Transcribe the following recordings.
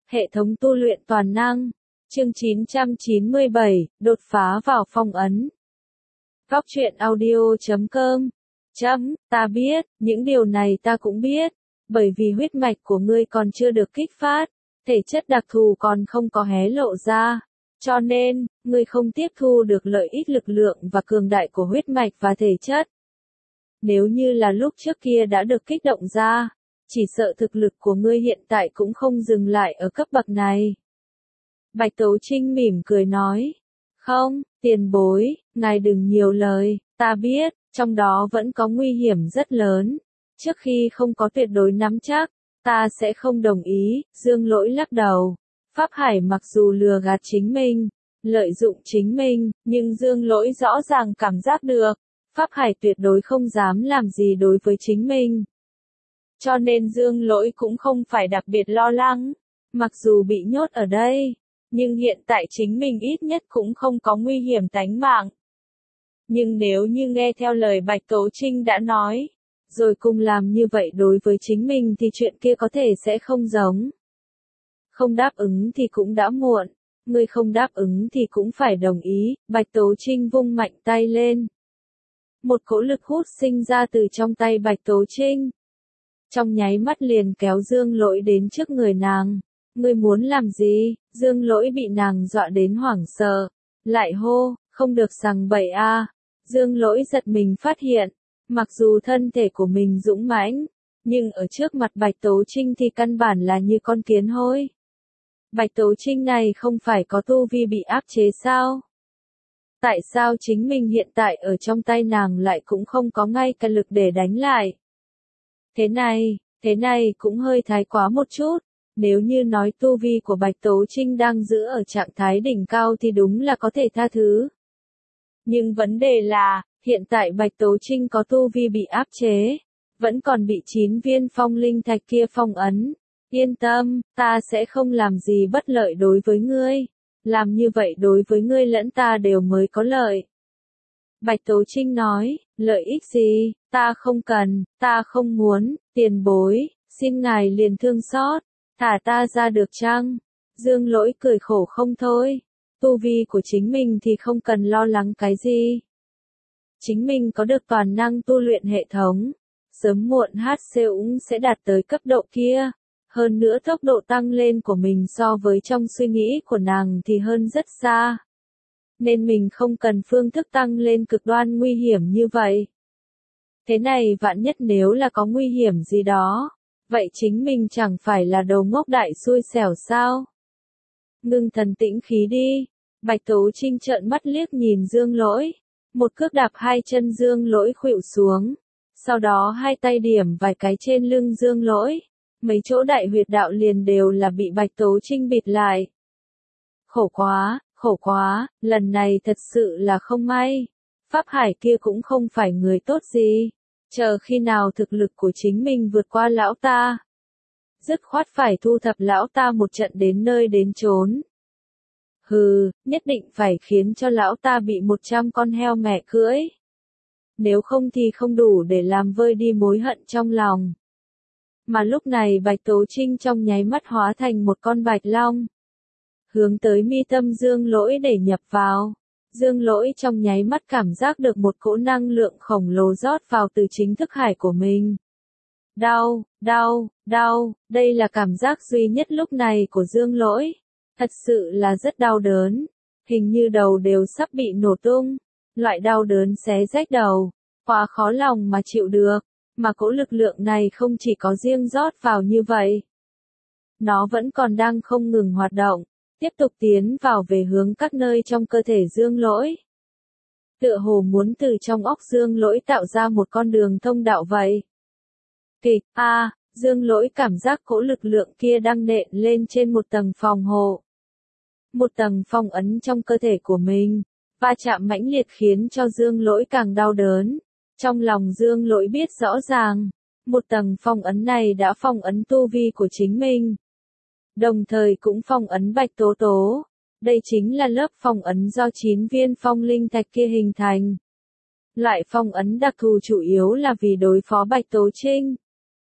Hệ thống tu luyện toàn năng. Chương 997, đột phá vào phong ấn. Góc truyện audio.com. Ta biết, những điều này ta cũng biết. Bởi vì huyết mạch của ngươi còn chưa được kích phát, thể chất đặc thù còn không có hé lộ ra. Cho nên, ngươi không tiếp thu được lợi ích lực lượng và cường đại của huyết mạch và thể chất. Nếu như là lúc trước kia đã được kích động ra, chỉ sợ thực lực của ngươi hiện tại cũng không dừng lại ở cấp bậc này. Bạch Tố Trinh mỉm cười nói. Không, tiền bối, ngài đừng nhiều lời, ta biết, trong đó vẫn có nguy hiểm rất lớn. Trước khi không có tuyệt đối nắm chắc, ta sẽ không đồng ý, Dương Lỗi lắc đầu. Pháp Hải mặc dù lừa gạt chính mình, lợi dụng chính mình, nhưng Dương Lỗi rõ ràng cảm giác được, Pháp Hải tuyệt đối không dám làm gì đối với chính mình. Cho nên Dương Lỗi cũng không phải đặc biệt lo lắng, mặc dù bị nhốt ở đây, nhưng hiện tại chính mình ít nhất cũng không có nguy hiểm tánh mạng. Nhưng nếu như nghe theo lời Bạch Tố Trinh đã nói, rồi cùng làm như vậy đối với chính mình thì chuyện kia có thể sẽ không giống. Không đáp ứng thì cũng đã muộn, người không đáp ứng thì cũng phải đồng ý, Bạch Tố Trinh vung mạnh tay lên. Một cỗ lực hút sinh ra từ trong tay Bạch Tố Trinh. Trong nháy mắt liền kéo Dương Lỗi đến trước người nàng. Ngươi muốn làm gì? Dương Lỗi bị nàng dọa đến hoảng sợ. Lại hô, không được sằng bậy a. Dương Lỗi giật mình phát hiện, mặc dù thân thể của mình dũng mãnh, nhưng ở trước mặt Bạch Tố Trinh thì căn bản là như con kiến hôi. Bạch Tố Trinh này không phải có tu vi bị áp chế sao? Tại sao chính mình hiện tại ở trong tay nàng lại cũng không có ngay cả lực để đánh lại? Thế này cũng hơi thái quá một chút. Nếu như nói tu vi của Bạch Tố Trinh đang giữ ở trạng thái đỉnh cao thì đúng là có thể tha thứ. Nhưng vấn đề là, hiện tại Bạch Tố Trinh có tu vi bị áp chế, vẫn còn bị 9 viên phong linh thạch kia phong ấn. Yên tâm, ta sẽ không làm gì bất lợi đối với ngươi. Làm như vậy đối với ngươi lẫn ta đều mới có lợi. Bạch Tố Trinh nói, lợi ích gì, ta không cần, ta không muốn, tiền bối, xin ngài liền thương xót, thả ta ra được chăng? Dương Lỗi cười khổ không thôi, tu vi của chính mình thì không cần lo lắng cái gì. Chính mình có được toàn năng tu luyện hệ thống, sớm muộn HC cũng sẽ đạt tới cấp độ kia. Hơn nữa tốc độ tăng lên của mình so với trong suy nghĩ của nàng thì hơn rất xa. Nên mình không cần phương thức tăng lên cực đoan nguy hiểm như vậy. Thế này vạn nhất nếu là có nguy hiểm gì đó, vậy chính mình chẳng phải là đầu ngốc đại xui xẻo sao? Ngưng thần tĩnh khí đi. Bạch Tố Trinh trợn mắt liếc nhìn Dương Lỗi. Một cước đạp hai chân Dương Lỗi khuỵu xuống. Sau đó hai tay điểm vài cái trên lưng Dương Lỗi. Mấy chỗ đại huyệt đạo liền đều là bị Bạch Tố Trinh bịt lại. Khổ quá, lần này thật sự là không may. Pháp Hải kia cũng không phải người tốt gì. Chờ khi nào thực lực của chính mình vượt qua lão ta. Dứt khoát phải thu thập lão ta một trận đến nơi đến chốn. Hừ, nhất định phải khiến cho lão ta bị 100 con heo mẹ cưỡi. Nếu không thì không đủ để làm vơi đi mối hận trong lòng. Mà lúc này Bạch Tố Trinh trong nháy mắt hóa thành một con bạch long. Hướng tới mi tâm Dương Lỗi để nhập vào. Dương Lỗi trong nháy mắt cảm giác được một cỗ năng lượng khổng lồ rót vào từ chính thức hải của mình. Đau, đây là cảm giác duy nhất lúc này của Dương Lỗi. Thật sự là rất đau đớn. Hình như đầu đều sắp bị nổ tung. Loại đau đớn xé rách đầu. Quá khó lòng mà chịu được. Mà cỗ lực lượng này không chỉ có riêng rót vào như vậy. Nó vẫn còn đang không ngừng hoạt động. Tiếp tục tiến vào về hướng các nơi trong cơ thể Dương Lỗi. Tựa hồ muốn từ trong óc Dương Lỗi tạo ra một con đường thông đạo vậy. Kịch, Dương Lỗi cảm giác cỗ lực lượng kia đang nện lên trên một tầng phòng hộ. Một tầng phong ấn trong cơ thể của mình, va chạm mãnh liệt khiến cho Dương Lỗi càng đau đớn. Trong lòng Dương Lỗi biết rõ ràng, một tầng phong ấn này đã phong ấn tu vi của chính mình. Đồng thời cũng phong ấn Bạch Tố Tố. Đây chính là lớp phong ấn do 9 viên phong linh thạch kia hình thành. Loại phong ấn đặc thù chủ yếu là vì đối phó Bạch Tố Trinh.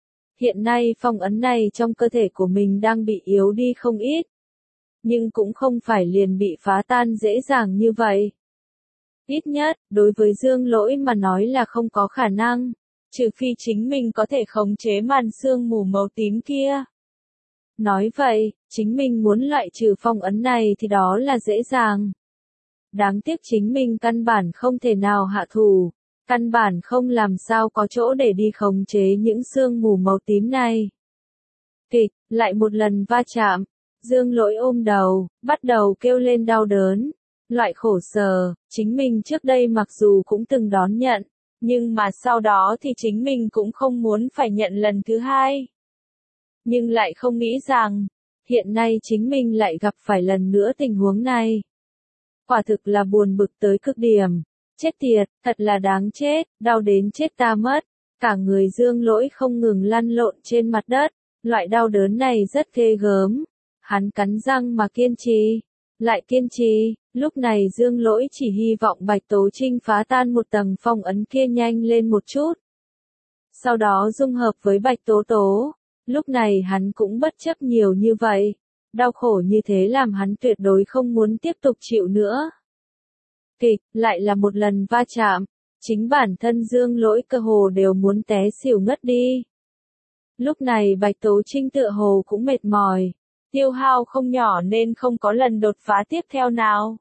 Hiện nay phong ấn này trong cơ thể của mình đang bị yếu đi không ít. Nhưng cũng không phải liền bị phá tan dễ dàng như vậy. Ít nhất, đối với Dương Lỗi mà nói là không có khả năng, trừ phi chính mình có thể khống chế màn sương mù màu tím kia. Nói vậy, chính mình muốn loại trừ phong ấn này thì đó là dễ dàng. Đáng tiếc chính mình căn bản không thể nào hạ thủ, căn bản không làm sao có chỗ để đi khống chế những sương mù màu tím này. Kịch, lại một lần va chạm, Dương Lỗi ôm đầu, bắt đầu kêu lên đau đớn. Loại khổ sở, chính mình trước đây mặc dù cũng từng đón nhận, nhưng mà sau đó thì chính mình cũng không muốn phải nhận lần thứ hai. Nhưng lại không nghĩ rằng, hiện nay chính mình lại gặp phải lần nữa tình huống này. Quả thực là buồn bực tới cực điểm. Chết tiệt, thật là đáng chết, đau đến chết ta mất. Cả người Dương Lỗi không ngừng lăn lộn trên mặt đất. Loại đau đớn này rất ghê gớm. Hắn cắn răng mà kiên trì. Lại kiên trì, lúc này Dương Lỗi chỉ hy vọng Bạch Tố Trinh phá tan một tầng phong ấn kia nhanh lên một chút. Sau đó dung hợp với Bạch Tố Tố. Lúc này hắn cũng bất chấp nhiều như vậy. Đau khổ như thế làm hắn tuyệt đối không muốn tiếp tục chịu nữa. Kịch, lại là một lần va chạm. Chính bản thân Dương Lỗi cơ hồ đều muốn té xỉu ngất đi. Lúc này Bạch Tố Trinh tựa hồ cũng mệt mỏi. Tiêu hao không nhỏ nên không có lần đột phá tiếp theo nào.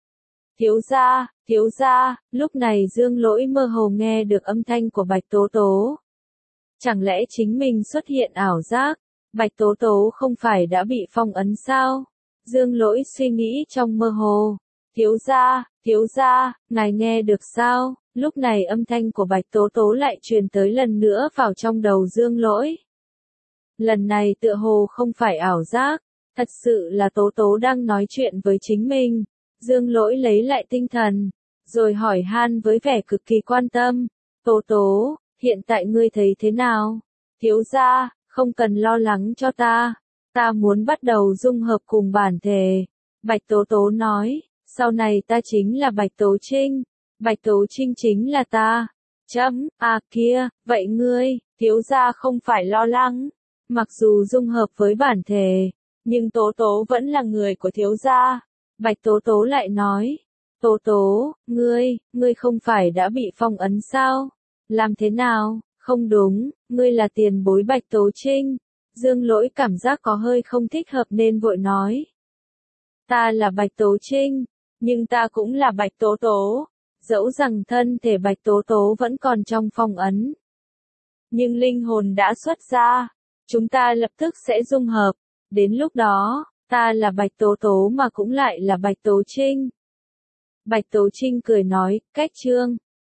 Thiếu gia, lúc này Dương Lỗi mơ hồ nghe được âm thanh của Bạch Tố Tố. Chẳng lẽ chính mình xuất hiện ảo giác? Bạch Tố Tố không phải đã bị phong ấn sao? Dương Lỗi suy nghĩ trong mơ hồ. Thiếu gia, ngài nghe được sao? Lúc này âm thanh của Bạch Tố Tố lại truyền tới lần nữa vào trong đầu Dương Lỗi. Lần này tựa hồ không phải ảo giác, thật sự là Tố Tố đang nói chuyện với chính mình. Dương Lỗi lấy lại tinh thần, rồi hỏi han với vẻ cực kỳ quan tâm. Tố Tố, hiện tại ngươi thấy thế nào? Thiếu gia, không cần lo lắng cho ta. Ta muốn bắt đầu dung hợp cùng bản thể. Bạch Tố Tố nói, sau này ta chính là Bạch Tố Trinh. Bạch Tố Trinh chính là ta. Kia, vậy ngươi, thiếu gia không phải lo lắng. Mặc dù dung hợp với bản thể, nhưng Tố Tố vẫn là người của thiếu gia. Bạch Tố Tố lại nói, Tố Tố, ngươi không phải đã bị phong ấn sao? Làm thế nào? Không đúng, ngươi là tiền bối Bạch Tố Trinh. Dương Lỗi cảm giác có hơi không thích hợp nên vội nói. Ta là Bạch Tố Trinh, nhưng ta cũng là Bạch Tố Tố. Dẫu rằng thân thể Bạch Tố Tố vẫn còn trong phong ấn, nhưng linh hồn đã xuất ra. Chúng ta lập tức sẽ dung hợp. Đến lúc đó, ta là Bạch Tố Tố mà cũng lại là Bạch Tố Trinh. Bạch Tố Trinh cười nói, cách chương.